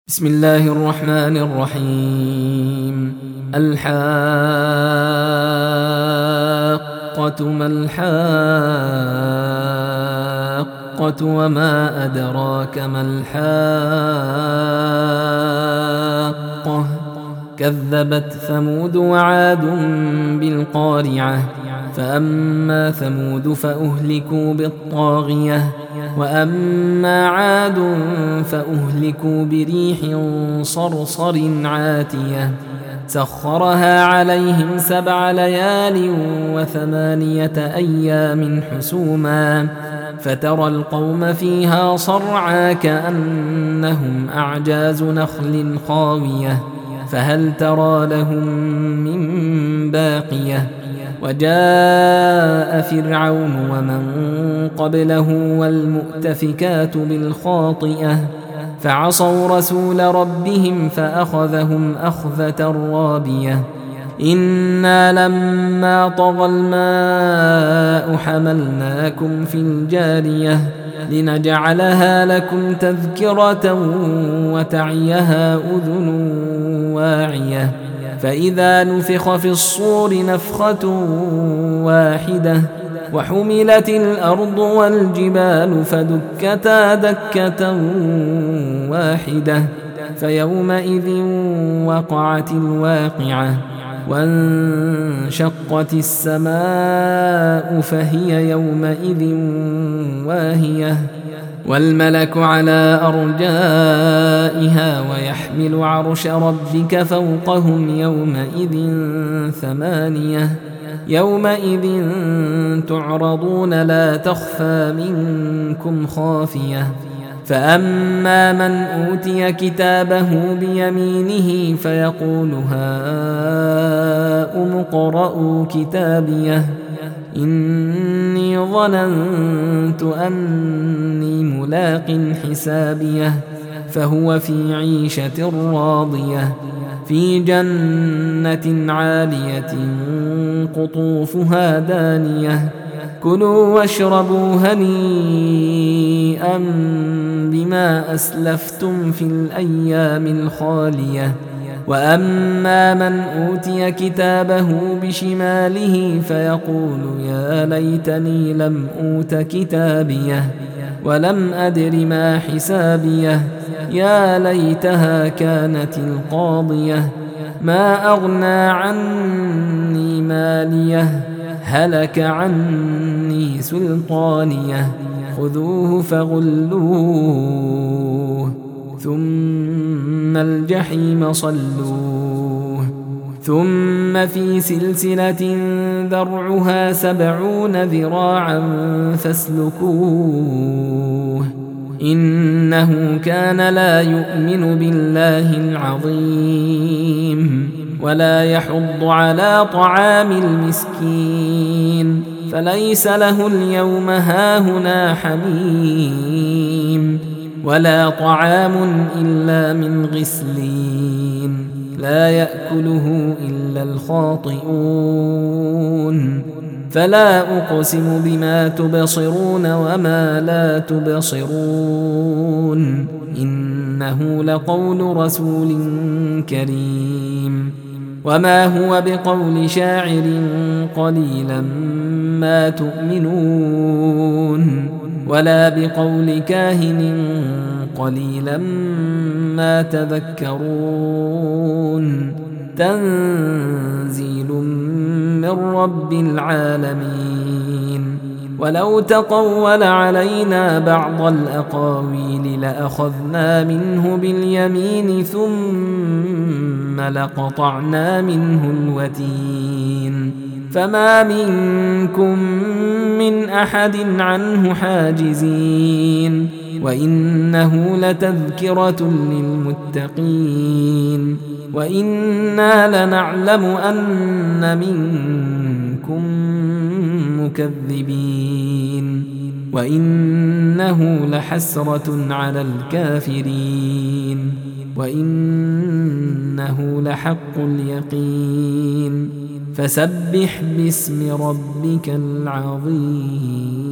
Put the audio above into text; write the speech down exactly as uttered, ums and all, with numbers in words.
بسم الله الرحمن الرحيم. الحاقة ما الحاقة وما أدراك ما الحاقة كذبت ثمود وعاد بالقارعة فأما ثمود فأهلكوا بالطاغية وأما عاد فأهلكوا بريح صرصر عاتية سخرها عليهم سبع ليال وثمانية أيام حسوما فترى القوم فيها صرعا كأنهم أعجاز نخل خاوية فهل ترى لهم من باقية وجاء فرعون ومن قبله والمؤتفكات بالخاطئة فعصوا رسول ربهم فأخذهم أخذة رابية إنا لما طغى الماء حملناكم في الجارية لنجعلها لكم تذكرة وتعيها أذن واعية فإذا نفخ في الصور نفخة واحدة وحملت الأرض والجبال فدكتا دكة واحدة فيومئذ وقعت الواقعة وانشقت السماء فهي يومئذ واهية والملك على أرجائها ويحمل عرش ربك فوقهم يومئذ ثمانية يومئذ تعرضون لا تخفى منكم خافية فأما من أوتي كتابه بيمينه فيقول هاؤم اقرءوا كتابيه إني ظننت أني ملاق حسابيه فهو في عيشة راضية في جنة عالية قطوفها دانية كلوا واشربوا هنيئا بما أسلفتم في الأيام الخالية وأما من أوتي كتابه بشماله فيقول يا ليتني لم أوت كتابيه ولم أدر ما حسابيه يا ليتها كانت القاضية ما أغنى عني ماليه هلك عني سلطانيه خذوه فغلوه ثم الجحيم صلوه ثم في سلسلة ذرعها سبعون ذراعا فاسلكوه إنه كان لا يؤمن بالله العظيم ولا يحض على طعام المسكين فليس له اليوم هاهنا حميم ولا طعام إلا من غسلين لا يأكله إلا الخاطئون فلا أقسم بما تبصرون وما لا تبصرون إنه لقول رسول كريم وما هو بقول شاعر قليلا ما تؤمنون ولا بقول كاهن قليلا ما تذكرون تنزيل من رب العالمين ولو تقول علينا بعض الأقاويل لأخذنا منه باليمين ثم لقطعنا منه الوتين فما منكم من أحد عنه حاجزين وإنه لتذكرة للمتقين وإنا لنعلم أن منكم مكذبين وإنه لحسرة على الكافرين وإنه لحق اليقين فسبح باسم ربك العظيم.